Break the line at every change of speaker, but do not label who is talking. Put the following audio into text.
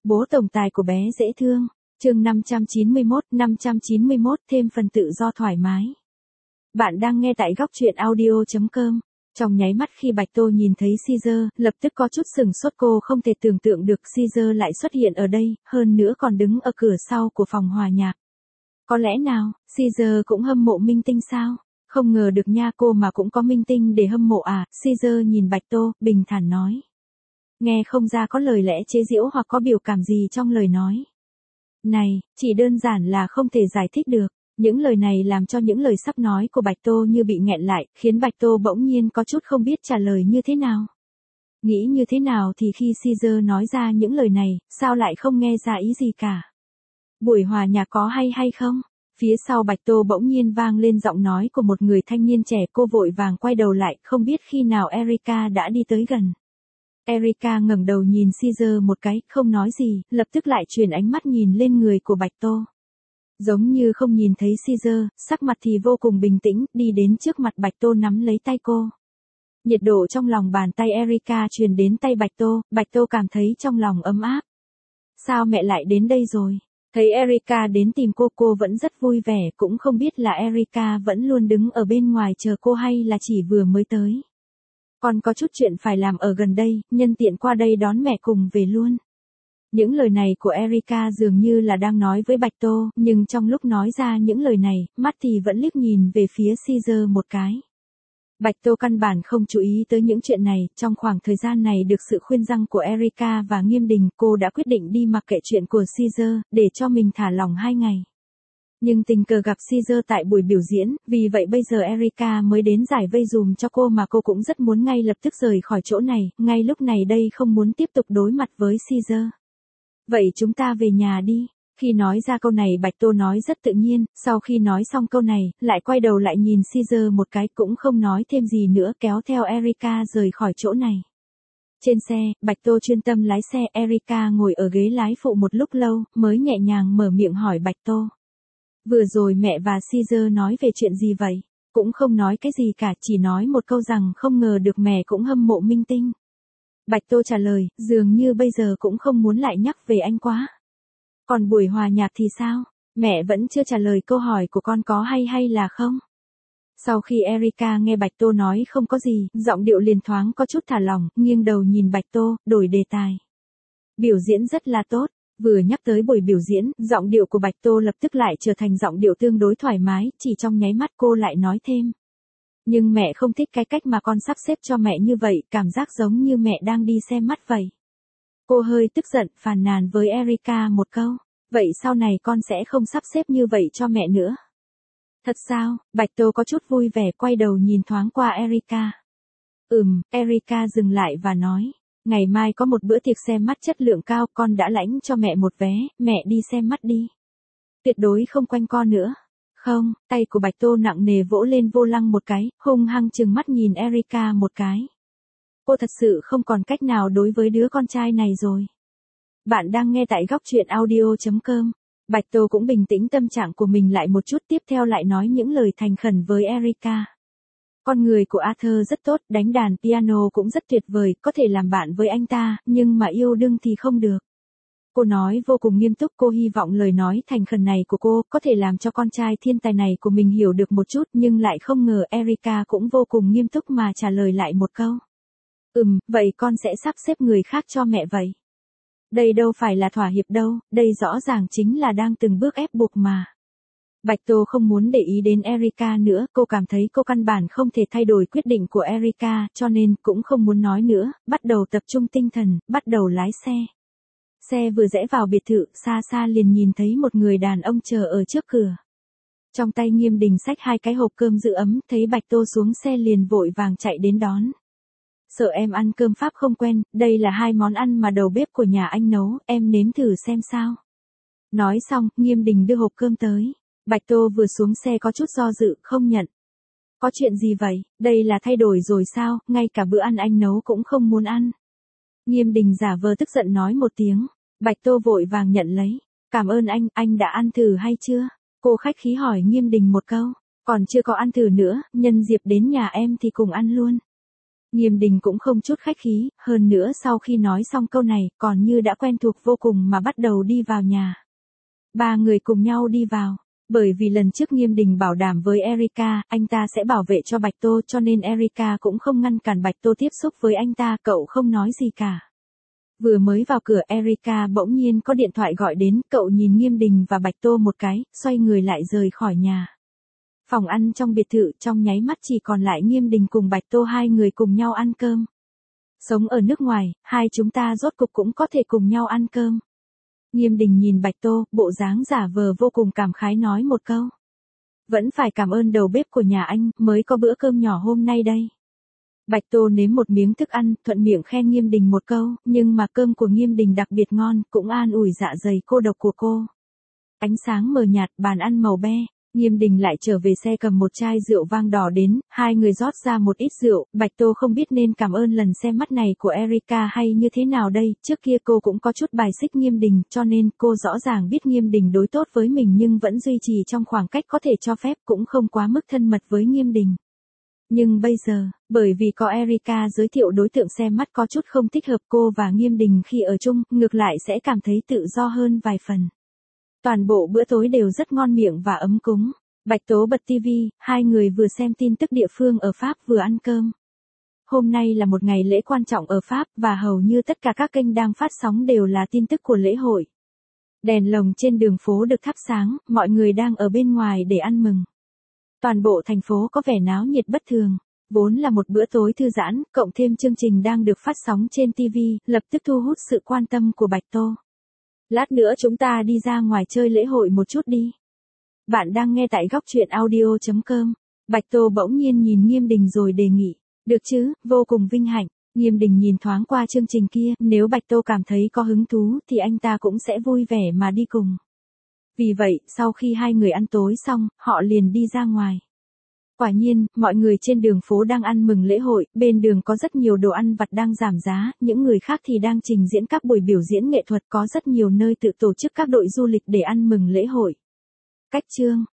Bố tổng tài của bé dễ thương. Chương 591 thêm phần tự do thoải mái. Bạn đang nghe tại góc truyện audio.com. Trong nháy mắt khi Bạch Tô nhìn thấy Caesar, lập tức có chút sừng sốt, cô không thể tưởng tượng được Caesar lại xuất hiện ở đây, hơn nữa còn đứng ở cửa sau của phòng hòa nhạc. Có lẽ nào, Caesar cũng hâm mộ minh tinh sao? Không ngờ được nha, cô mà cũng có minh tinh để hâm mộ à? Caesar nhìn Bạch Tô, bình thản nói. Nghe không ra có lời lẽ chế giễu hoặc có biểu cảm gì trong lời nói. Này, chỉ đơn giản là không thể giải thích được. Những lời này làm cho những lời sắp nói của Bạch Tô như bị nghẹn lại, khiến Bạch Tô bỗng nhiên có chút không biết trả lời như thế nào. Nghĩ như thế nào thì khi Caesar nói ra những lời này, sao lại không nghe ra ý gì cả? Buổi hòa nhạc có hay không? Phía sau Bạch Tô bỗng nhiên vang lên giọng nói của một người thanh niên trẻ, cô vội vàng quay đầu lại, không biết khi nào Erica đã đi tới gần. Erica ngẩng đầu nhìn Caesar một cái, không nói gì, lập tức lại chuyển ánh mắt nhìn lên người của Bạch Tô. Giống như không nhìn thấy Caesar, sắc mặt thì vô cùng bình tĩnh, đi đến trước mặt Bạch Tô nắm lấy tay cô. Nhiệt độ trong lòng bàn tay Erica truyền đến tay Bạch Tô cảm thấy trong lòng ấm áp. Sao mẹ lại đến đây rồi? Thấy Erica đến tìm cô vẫn rất vui vẻ, cũng không biết là Erica vẫn luôn đứng ở bên ngoài chờ cô hay là chỉ vừa mới tới. Con có chút chuyện phải làm ở gần đây, nhân tiện qua đây đón mẹ cùng về luôn. Những lời này của Erica dường như là đang nói với Bạch Tô, nhưng trong lúc nói ra những lời này, mắt thì vẫn liếc nhìn về phía Caesar một cái. Bạch Tô căn bản không chú ý tới những chuyện này, trong khoảng thời gian này được sự khuyên răn của Erica và Nghiêm Đình, cô đã quyết định đi mặc kệ chuyện của Caesar, để cho mình thả lỏng 2 ngày. Nhưng tình cờ gặp Caesar tại buổi biểu diễn, vì vậy bây giờ Erica mới đến giải vây dùm cho cô, mà cô cũng rất muốn ngay lập tức rời khỏi chỗ này, ngay lúc này đây không muốn tiếp tục đối mặt với Caesar. Vậy chúng ta về nhà đi. Khi nói ra câu này Bạch Tô nói rất tự nhiên, sau khi nói xong câu này, lại quay đầu lại nhìn Caesar một cái, cũng không nói thêm gì nữa, kéo theo Erica rời khỏi chỗ này. Trên xe, Bạch Tô chuyên tâm lái xe, Erica ngồi ở ghế lái phụ một lúc lâu, mới nhẹ nhàng mở miệng hỏi Bạch Tô. Vừa rồi mẹ và Caesar nói về chuyện gì vậy? Cũng không nói cái gì cả, chỉ nói một câu rằng không ngờ được mẹ cũng hâm mộ minh tinh. Bạch Tô trả lời, dường như bây giờ cũng không muốn lại nhắc về anh quá. Còn buổi hòa nhạc thì sao? Mẹ vẫn chưa trả lời câu hỏi của con có hay là không? Sau khi Erica nghe Bạch Tô nói không có gì, giọng điệu liền thoáng có chút thả lỏng, nghiêng đầu nhìn Bạch Tô, đổi đề tài. Biểu diễn rất là tốt. Vừa nhắc tới buổi biểu diễn, giọng điệu của Bạch Tô lập tức lại trở thành giọng điệu tương đối thoải mái, chỉ trong nháy mắt cô lại nói thêm. Nhưng mẹ không thích cái cách mà con sắp xếp cho mẹ như vậy, cảm giác giống như mẹ đang đi xem mắt vậy. Cô hơi tức giận, phàn nàn với Erica một câu. Vậy sau này con sẽ không sắp xếp như vậy cho mẹ nữa. Thật sao? Bạch Tô có chút vui vẻ quay đầu nhìn thoáng qua Erica. Erica dừng lại và nói. Ngày mai có một bữa tiệc xem mắt chất lượng cao, con đã lãnh cho mẹ một vé, mẹ đi xem mắt đi. Tuyệt đối không quanh co nữa. Không, tay của Bạch Tô nặng nề vỗ lên vô lăng một cái, hung hăng trừng mắt nhìn Erica một cái. Cô thật sự không còn cách nào đối với đứa con trai này rồi. Bạn đang nghe tại góc truyện audio.com. Bạch Tô cũng bình tĩnh tâm trạng của mình lại một chút, tiếp theo lại nói những lời thành khẩn với Erica. Con người của Arthur rất tốt, đánh đàn piano cũng rất tuyệt vời, có thể làm bạn với anh ta, nhưng mà yêu đương thì không được. Cô nói vô cùng nghiêm túc, cô hy vọng lời nói thành khẩn này của cô có thể làm cho con trai thiên tài này của mình hiểu được một chút, nhưng lại không ngờ Erica cũng vô cùng nghiêm túc mà trả lời lại một câu. Vậy con sẽ sắp xếp người khác cho mẹ vậy. Đây đâu phải là thỏa hiệp đâu, đây rõ ràng chính là đang từng bước ép buộc mà. Bạch Tô không muốn để ý đến Erica nữa, cô cảm thấy cô căn bản không thể thay đổi quyết định của Erica, cho nên cũng không muốn nói nữa, bắt đầu tập trung tinh thần, bắt đầu lái xe. Xe vừa rẽ vào biệt thự, xa xa liền nhìn thấy một người đàn ông chờ ở trước cửa. Trong tay Nghiêm Đình xách 2 cái hộp cơm giữ ấm, thấy Bạch Tô xuống xe liền vội vàng chạy đến đón. Sợ em ăn cơm Pháp không quen, đây là 2 món ăn mà đầu bếp của nhà anh nấu, em nếm thử xem sao. Nói xong, Nghiêm Đình đưa hộp cơm tới. Bạch Tô vừa xuống xe có chút do dự, không nhận. Có chuyện gì vậy, đây là thay đổi rồi sao, ngay cả bữa ăn anh nấu cũng không muốn ăn. Nghiêm Đình giả vờ tức giận nói một tiếng. Bạch Tô vội vàng nhận lấy. Cảm ơn anh đã ăn thử hay chưa? Cô khách khí hỏi Nghiêm Đình một câu. Còn chưa có ăn thử nữa, nhân dịp đến nhà em thì cùng ăn luôn. Nghiêm Đình cũng không chút khách khí, hơn nữa sau khi nói xong câu này, còn như đã quen thuộc vô cùng mà bắt đầu đi vào nhà. Ba người cùng nhau đi vào. Bởi vì lần trước Nghiêm Đình bảo đảm với Erika, anh ta sẽ bảo vệ cho Bạch Tô, cho nên Erika cũng không ngăn cản Bạch Tô tiếp xúc với anh ta, cậu không nói gì cả. Vừa mới vào cửa Erika bỗng nhiên có điện thoại gọi đến, cậu nhìn Nghiêm Đình và Bạch Tô một cái, xoay người lại rời khỏi nhà. Phòng ăn trong biệt thự trong nháy mắt chỉ còn lại Nghiêm Đình cùng Bạch Tô, hai người cùng nhau ăn cơm. Sống ở nước ngoài, hai chúng ta rốt cục cũng có thể cùng nhau ăn cơm. Nghiêm Đình nhìn Bạch Tô, bộ dáng giả vờ vô cùng cảm khái nói một câu. Vẫn phải cảm ơn đầu bếp của nhà anh, mới có bữa cơm nhỏ hôm nay đây. Bạch Tô nếm một miếng thức ăn, thuận miệng khen Nghiêm Đình một câu, nhưng mà cơm của Nghiêm Đình đặc biệt ngon, cũng an ủi dạ dày cô độc của cô. Ánh sáng mờ nhạt, bàn ăn màu be. Nghiêm Đình lại trở về xe cầm một chai rượu vang đỏ đến, hai người rót ra một ít rượu, Bạch Tô không biết nên cảm ơn lần xem mắt này của Erika hay như thế nào đây, trước kia cô cũng có chút bài xích Nghiêm Đình, cho nên cô rõ ràng biết Nghiêm Đình đối tốt với mình nhưng vẫn duy trì trong khoảng cách có thể cho phép, cũng không quá mức thân mật với Nghiêm Đình. Nhưng bây giờ, bởi vì có Erika giới thiệu đối tượng xem mắt có chút không thích hợp, cô và Nghiêm Đình khi ở chung, ngược lại sẽ cảm thấy tự do hơn vài phần. Toàn bộ bữa tối đều rất ngon miệng và ấm cúng. Bạch Tố bật TV, hai người vừa xem tin tức địa phương ở Pháp vừa ăn cơm. Hôm nay là một ngày lễ quan trọng ở Pháp và hầu như tất cả các kênh đang phát sóng đều là tin tức của lễ hội. Đèn lồng trên đường phố được thắp sáng, mọi người đang ở bên ngoài để ăn mừng. Toàn bộ thành phố có vẻ náo nhiệt bất thường. Vốn là một bữa tối thư giãn, cộng thêm chương trình đang được phát sóng trên TV, lập tức thu hút sự quan tâm của Bạch Tô. Lát nữa chúng ta đi ra ngoài chơi lễ hội một chút đi. Bạn đang nghe tại góc truyện audio.com. Bạch Tô bỗng nhiên nhìn Nghiêm Đình rồi đề nghị. Được chứ, vô cùng vinh hạnh. Nghiêm Đình nhìn thoáng qua chương trình kia, nếu Bạch Tô cảm thấy có hứng thú thì anh ta cũng sẽ vui vẻ mà đi cùng. Vì vậy, sau khi hai người ăn tối xong, họ liền đi ra ngoài. Quả nhiên, mọi người trên đường phố đang ăn mừng lễ hội, bên đường có rất nhiều đồ ăn vặt đang giảm giá, những người khác thì đang trình diễn các buổi biểu diễn nghệ thuật, có rất nhiều nơi tự tổ chức các đội du lịch để ăn mừng lễ hội. Cách chương